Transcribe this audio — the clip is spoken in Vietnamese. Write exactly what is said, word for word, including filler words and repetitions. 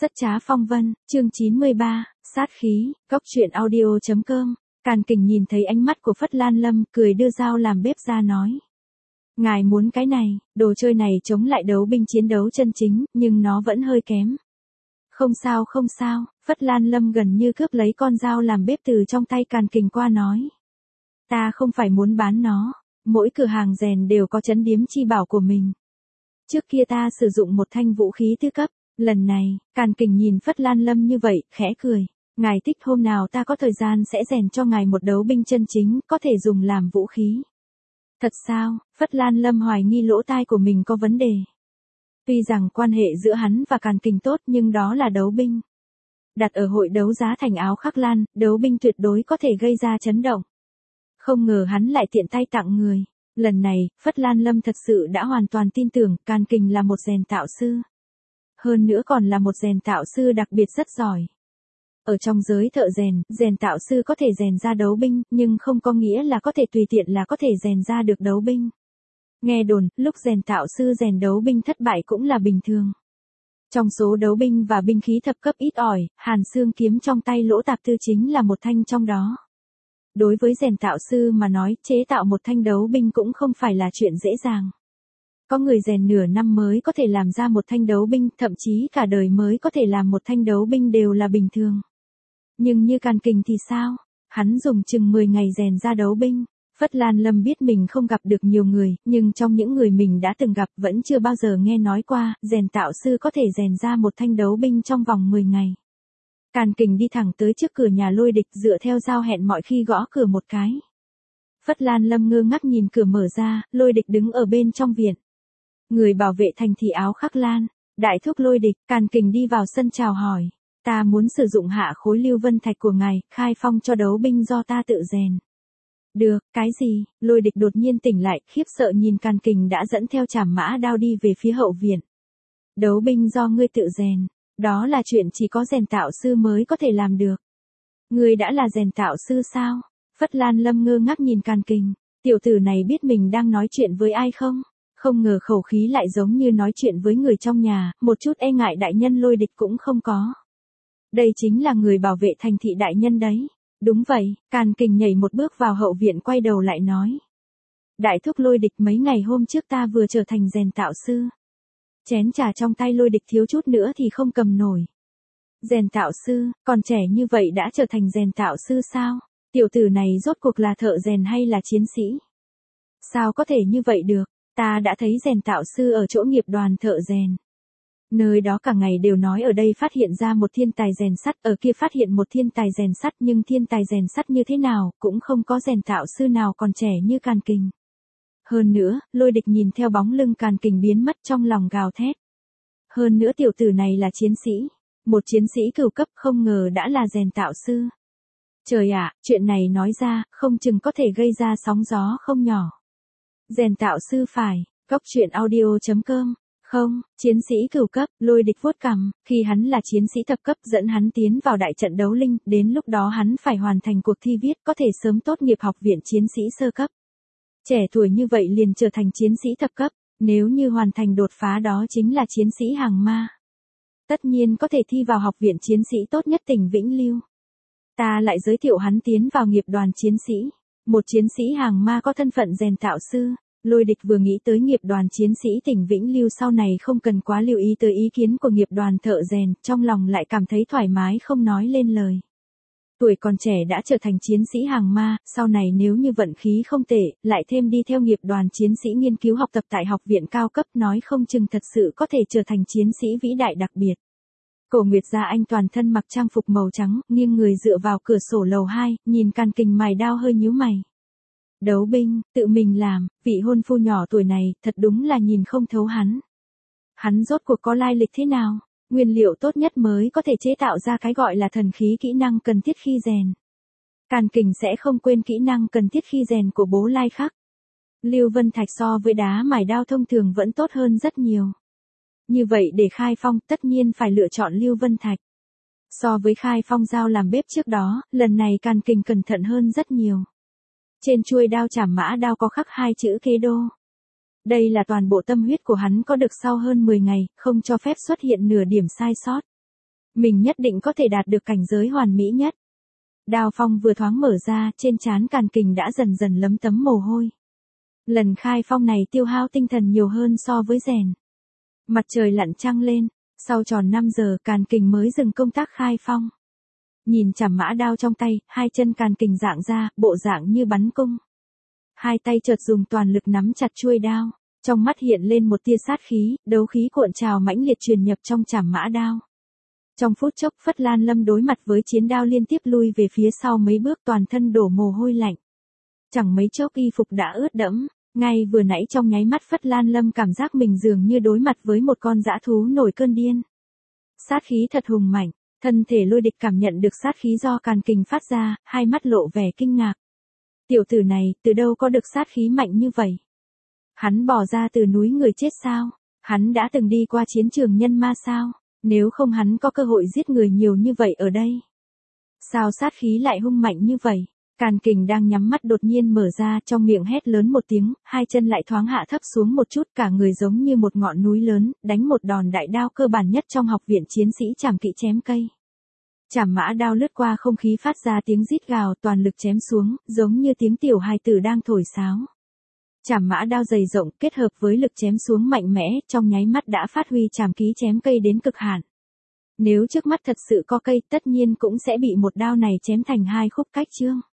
Rất trá phong vân, chương chín mươi ba, sát khí, góc truyện audio chấm com. Càn Kình nhìn thấy ánh mắt của Phất Lan Lâm, cười đưa dao làm bếp ra nói. Ngài muốn cái này, đồ chơi này chống lại đấu binh chiến đấu chân chính, nhưng nó vẫn hơi kém. Không sao không sao, Phất Lan Lâm gần như cướp lấy con dao làm bếp từ trong tay Càn Kình qua nói. Ta không phải muốn bán nó, mỗi cửa hàng rèn đều có trấn điếm chi bảo của mình. Trước kia ta sử dụng một thanh vũ khí thứ cấp, lần này, Càn Kình nhìn Phất Lan Lâm như vậy, khẽ cười. Ngài thích hôm nào ta có thời gian sẽ rèn cho ngài một đấu binh chân chính, có thể dùng làm vũ khí. Thật sao? Phất Lan Lâm hoài nghi lỗ tai của mình có vấn đề. Tuy rằng quan hệ giữa hắn và Càn Kình tốt nhưng đó là đấu binh. Đặt ở hội đấu giá thành áo khắc lan, đấu binh tuyệt đối có thể gây ra chấn động. Không ngờ hắn lại tiện tay tặng người. Lần này, Phất Lan Lâm thật sự đã hoàn toàn tin tưởng Càn Kình là một rèn tạo sư. Hơn nữa còn là một rèn tạo sư đặc biệt rất giỏi. Ở trong giới thợ rèn, rèn tạo sư có thể rèn ra đấu binh, nhưng không có nghĩa là có thể tùy tiện là có thể rèn ra được đấu binh. Nghe đồn, lúc rèn tạo sư rèn đấu binh thất bại cũng là bình thường. Trong số đấu binh và binh khí thập cấp ít ỏi, Hàn Xương kiếm trong tay Lỗ Tạp Tư chính là một thanh trong đó. Đối với rèn tạo sư mà nói, chế tạo một thanh đấu binh cũng không phải là chuyện dễ dàng. Có người rèn nửa năm mới có thể làm ra một thanh đấu binh, thậm chí cả đời mới có thể làm một thanh đấu binh đều là bình thường. Nhưng như Càn Kình thì sao? Hắn dùng chừng mười ngày rèn ra đấu binh. Phất Lan Lâm biết mình không gặp được nhiều người, nhưng trong những người mình đã từng gặp vẫn chưa bao giờ nghe nói qua, rèn tạo sư có thể rèn ra một thanh đấu binh trong vòng mười ngày. Càn Kình đi thẳng tới trước cửa nhà Lôi Địch dựa theo giao hẹn mọi khi gõ cửa một cái. Phất Lan Lâm ngơ ngác nhìn cửa mở ra, Lôi Địch đứng ở bên trong viện. Người bảo vệ thành thị áo khắc lan, đại thúc Lôi Địch. Càn Kình đi vào sân chào hỏi. Ta muốn sử dụng hạ khối lưu vân thạch của ngài, khai phong cho đấu binh do ta tự rèn. Được, cái gì? Lôi Địch đột nhiên tỉnh lại, khiếp sợ nhìn Càn Kình đã dẫn theo trảm mã đao đi về phía hậu viện. Đấu binh do ngươi tự rèn, đó là chuyện chỉ có rèn tạo sư mới có thể làm được. Ngươi đã là rèn tạo sư sao? Phất Lan Lâm ngơ ngác nhìn Càn Kình, tiểu tử này biết mình đang nói chuyện với ai không? Không ngờ khẩu khí lại giống như nói chuyện với người trong nhà, một chút e ngại đại nhân Lôi Địch cũng không có. Đây chính là người bảo vệ thành thị đại nhân đấy. Đúng vậy, Càn Kình nhảy một bước vào hậu viện quay đầu lại nói. Đại thúc Lôi Địch, mấy ngày hôm trước ta vừa trở thành rèn tạo sư. Chén trà trong tay Lôi Địch thiếu chút nữa thì không cầm nổi. Rèn tạo sư, còn trẻ như vậy đã trở thành rèn tạo sư sao? Tiểu tử này rốt cuộc là thợ rèn hay là chiến sĩ? Sao có thể như vậy được? Ta đã thấy rèn tạo sư ở chỗ nghiệp đoàn thợ rèn. Nơi đó cả ngày đều nói ở đây phát hiện ra một thiên tài rèn sắt, ở kia phát hiện một thiên tài rèn sắt, nhưng thiên tài rèn sắt như thế nào, cũng không có rèn tạo sư nào còn trẻ như Càn Kình. Hơn nữa, Lôi Địch nhìn theo bóng lưng Càn Kình biến mất trong lòng gào thét. Hơn nữa tiểu tử này là chiến sĩ, một chiến sĩ cửu cấp, không ngờ đã là rèn tạo sư. Trời ạ, chuyện này nói ra, không chừng có thể gây ra sóng gió không nhỏ. Rèn tạo sư phải, góc truyện audio chấm com. Không, chiến sĩ cửu cấp. Lôi Địch vuốt cằm, khi hắn là chiến sĩ thập cấp dẫn hắn tiến vào đại trận đấu linh, đến lúc đó hắn phải hoàn thành cuộc thi viết, có thể sớm tốt nghiệp học viện chiến sĩ sơ cấp. Trẻ tuổi như vậy liền trở thành chiến sĩ thập cấp, nếu như hoàn thành đột phá đó chính là chiến sĩ hàng ma. Tất nhiên có thể thi vào học viện chiến sĩ tốt nhất tỉnh Vĩnh Lưu. Ta lại giới thiệu hắn tiến vào nghiệp đoàn chiến sĩ, một chiến sĩ hàng ma có thân phận rèn tạo sư. Lôi Địch vừa nghĩ tới nghiệp đoàn chiến sĩ tỉnh Vĩnh Lưu sau này không cần quá lưu ý tới ý kiến của nghiệp đoàn thợ rèn, trong lòng lại cảm thấy thoải mái không nói lên lời. Tuổi còn trẻ đã trở thành chiến sĩ hàng ma, sau này nếu như vận khí không tệ, lại thêm đi theo nghiệp đoàn chiến sĩ nghiên cứu học tập tại học viện cao cấp, nói không chừng thật sự có thể trở thành chiến sĩ vĩ đại đặc biệt. Cổ Nguyệt Gia Anh toàn thân mặc trang phục màu trắng, nghiêng người dựa vào cửa sổ lầu hai, nhìn Càn Kình mài đao hơi nhíu mày. Đấu binh, tự mình làm, vị hôn phu nhỏ tuổi này, thật đúng là nhìn không thấu hắn. Hắn rốt cuộc có lai lịch thế nào? Nguyên liệu tốt nhất mới có thể chế tạo ra cái gọi là thần khí kỹ năng cần thiết khi rèn. Càn Kình sẽ không quên kỹ năng cần thiết khi rèn của Bố Lai Khắc. Lưu Vân Thạch so với đá mài đao thông thường vẫn tốt hơn rất nhiều. Như vậy để khai phong tất nhiên phải lựa chọn Lưu Vân Thạch. So với khai phong dao làm bếp trước đó, lần này Càn Kình cẩn thận hơn rất nhiều. Trên chuôi đao trảm mã đao có khắc hai chữ Kế Đô. Đây là toàn bộ tâm huyết của hắn có được sau hơn mười ngày, không cho phép xuất hiện nửa điểm sai sót. Mình nhất định có thể đạt được cảnh giới hoàn mỹ nhất. Đao phong vừa thoáng mở ra, trên trán Càn Kình đã dần dần lấm tấm mồ hôi. Lần khai phong này tiêu hao tinh thần nhiều hơn so với rèn. Mặt trời lặn trăng lên, sau tròn năm giờ Càn Kình mới dừng công tác khai phong. Nhìn chảm mã đao trong tay, hai chân Càn Kình dạng ra, bộ dạng như bắn cung. Hai tay chợt dùng toàn lực nắm chặt chuôi đao, trong mắt hiện lên một tia sát khí, đấu khí cuộn trào mãnh liệt truyền nhập trong chảm mã đao. Trong phút chốc Phất Lan Lâm đối mặt với chiến đao liên tiếp lui về phía sau mấy bước, toàn thân đổ mồ hôi lạnh. Chẳng mấy chốc y phục đã ướt đẫm, ngay vừa nãy trong nháy mắt Phất Lan Lâm cảm giác mình dường như đối mặt với một con dã thú nổi cơn điên. Sát khí thật hùng mạnh, thân thể Lôi Địch cảm nhận được sát khí do Càn Kình phát ra, hai mắt lộ vẻ kinh ngạc. Tiểu tử này, từ đâu có được sát khí mạnh như vậy? Hắn bỏ ra từ núi người chết sao? Hắn đã từng đi qua chiến trường nhân ma sao? Nếu không hắn có cơ hội giết người nhiều như vậy ở đây. Sao sát khí lại hung mạnh như vậy? Càn Kình đang nhắm mắt đột nhiên mở ra, trong miệng hét lớn một tiếng, hai chân lại thoáng hạ thấp xuống một chút, cả người giống như một ngọn núi lớn, đánh một đòn đại đao cơ bản nhất trong học viện chiến sĩ trảm kỵ chém cây. Chảm mã đao lướt qua không khí phát ra tiếng rít gào, toàn lực chém xuống, giống như tiếng tiểu hài tử đang thổi sáo. Chảm mã đao dày rộng kết hợp với lực chém xuống mạnh mẽ, trong nháy mắt đã phát huy trảm ký chém cây đến cực hạn. Nếu trước mắt thật sự có cây, tất nhiên cũng sẽ bị một đao này chém thành hai khúc cách chương.